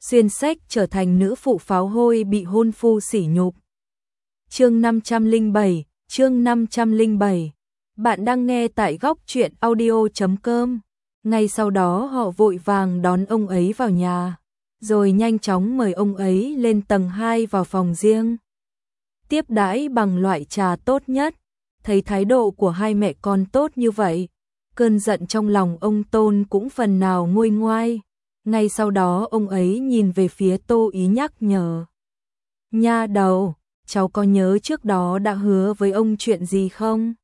xuyên sách trở thành nữ phụ pháo hôi bị hôn phu sỉ nhục. Chương 507. Bạn đang nghe tại góc truyện audio.com. Ngay sau đó họ vội vàng đón ông ấy vào nhà, rồi nhanh chóng mời ông ấy lên tầng 2 vào phòng riêng. Tiếp đãi bằng loại trà tốt nhất. Thấy thái độ của hai mẹ con tốt như vậy, cơn giận trong lòng ông Tôn cũng phần nào nguôi ngoai. Ngay sau đó ông ấy nhìn về phía Tô Ý nhắc nhở. Nha đầu, cháu có nhớ trước đó đã hứa với ông chuyện gì không?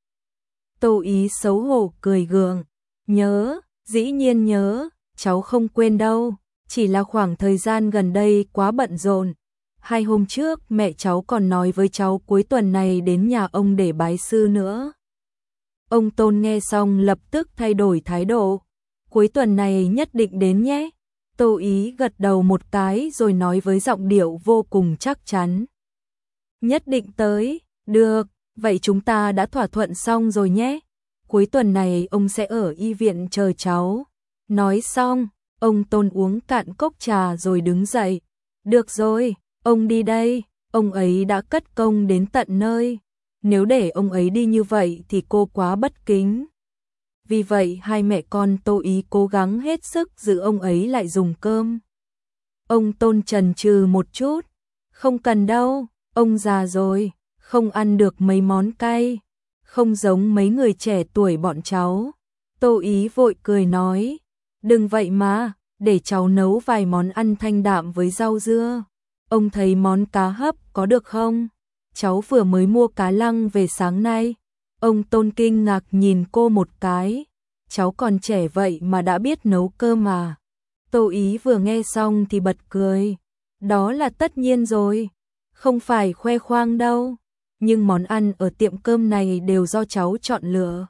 Tô Ý xấu hổ cười gượng. Nhớ, dĩ nhiên nhớ, cháu không quên đâu. Chỉ là khoảng thời gian gần đây quá bận rộn. 2 hôm trước mẹ cháu còn nói với cháu cuối tuần này đến nhà ông để bái sư nữa. Ông Tôn nghe xong lập tức thay đổi thái độ. Cuối tuần này nhất định đến nhé. Tô Ý gật đầu một cái rồi nói với giọng điệu vô cùng chắc chắn. Nhất định tới, được, vậy chúng ta đã thỏa thuận xong rồi nhé. Cuối tuần này ông sẽ ở y viện chờ cháu. Nói xong, ông Tôn uống cạn cốc trà rồi đứng dậy. Được rồi, ông đi đây, ông ấy đã cất công đến tận nơi. Nếu để ông ấy đi như vậy thì cô quá bất kính. Vì vậy hai mẹ con Tô Ý cố gắng hết sức giữ ông ấy lại dùng cơm. Ông Tôn chần chừ một chút. Không cần đâu, ông già rồi, không ăn được mấy món cay. Không giống mấy người trẻ tuổi bọn cháu. Tô Ý vội cười nói. Đừng vậy mà, để cháu nấu vài món ăn thanh đạm với rau dưa. Ông thấy món cá hấp có được không? Cháu vừa mới mua cá lăng về sáng nay. Ông Tôn kinh ngạc nhìn cô một cái. Cháu còn trẻ vậy mà đã biết nấu cơm mà. Tô Ý vừa nghe xong thì bật cười. Đó là tất nhiên rồi. Không phải khoe khoang đâu. Nhưng món ăn ở tiệm cơm này đều do cháu chọn lựa.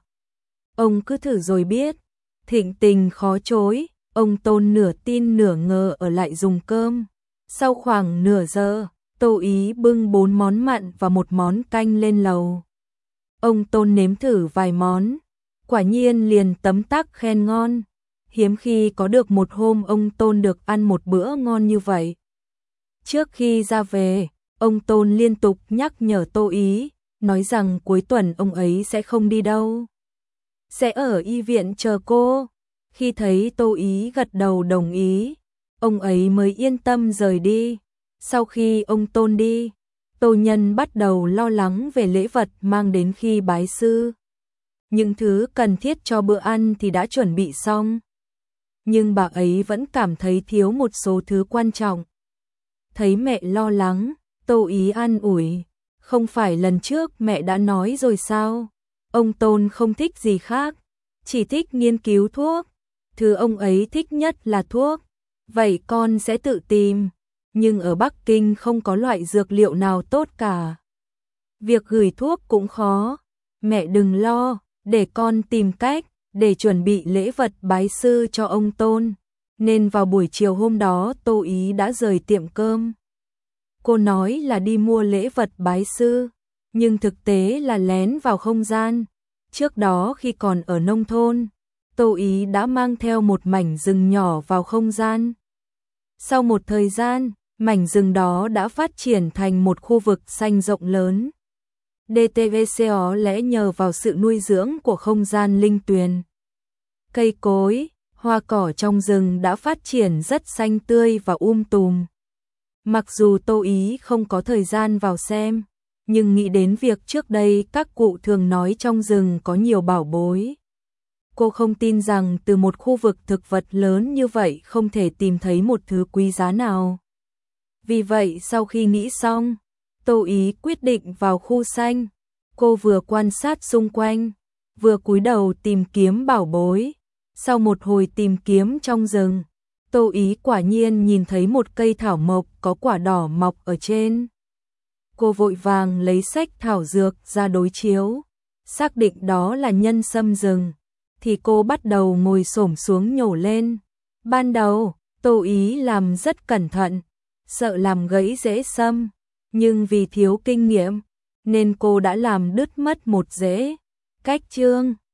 Ông cứ thử rồi biết. Thịnh tình khó chối. Ông Tôn nửa tin nửa ngờ ở lại dùng cơm. Sau khoảng nửa giờ, Tô Ý bưng 4 món mặn và 1 món canh lên lầu. Ông Tôn nếm thử vài món, quả nhiên liền tấm tắc khen ngon. Hiếm khi có được một hôm ông Tôn được ăn một bữa ngon như vậy. Trước khi ra về, ông Tôn liên tục nhắc nhở Tô Ý, nói rằng cuối tuần ông ấy sẽ không đi đâu. Sẽ ở y viện chờ cô. Khi thấy Tô Ý gật đầu đồng ý, ông ấy mới yên tâm rời đi. Sau khi ông Tôn đi, Tô Nhân bắt đầu lo lắng về lễ vật mang đến khi bái sư. Những thứ cần thiết cho bữa ăn thì đã chuẩn bị xong. Nhưng bà ấy vẫn cảm thấy thiếu một số thứ quan trọng. Thấy mẹ lo lắng, Tô Ý an ủi. Không phải lần trước mẹ đã nói rồi sao? Ông Tôn không thích gì khác, chỉ thích nghiên cứu thuốc. Thứ ông ấy thích nhất là thuốc. Vậy con sẽ tự tìm. Nhưng ở Bắc Kinh không có loại dược liệu nào tốt cả. Việc gửi thuốc cũng khó. Mẹ đừng lo, để con tìm cách để chuẩn bị lễ vật bái sư cho ông Tôn. Nên vào buổi chiều hôm đó Tô Ý đã rời tiệm cơm. Cô nói là đi mua lễ vật bái sư, nhưng thực tế là lén vào không gian. Trước đó khi còn ở nông thôn, Tô Ý đã mang theo một mảnh rừng nhỏ vào không gian. Sau một thời gian, mảnh rừng đó đã phát triển thành một khu vực xanh rộng lớn. DTVCO lẽ nhờ vào sự nuôi dưỡng của không gian linh tuyền. Cây cối, hoa cỏ trong rừng đã phát triển rất xanh tươi và tùm. Mặc dù Tô Ý không có thời gian vào xem, nhưng nghĩ đến việc trước đây các cụ thường nói trong rừng có nhiều bảo bối. Cô không tin rằng từ một khu vực thực vật lớn như vậy không thể tìm thấy một thứ quý giá nào. Vì vậy sau khi nghĩ xong, Tô Ý quyết định vào khu xanh. Cô vừa quan sát xung quanh, vừa cúi đầu tìm kiếm bảo bối. Sau một hồi tìm kiếm trong rừng, Tô Ý quả nhiên nhìn thấy một cây thảo mộc có quả đỏ mọc ở trên. Cô vội vàng lấy sách thảo dược ra đối chiếu, xác định đó là nhân sâm rừng, thì cô bắt đầu ngồi xổm xuống nhổ lên. Ban đầu, Tô Ý làm rất cẩn thận, sợ làm gãy rễ sâm, nhưng vì thiếu kinh nghiệm, nên cô đã làm đứt mất một rễ. Cách chương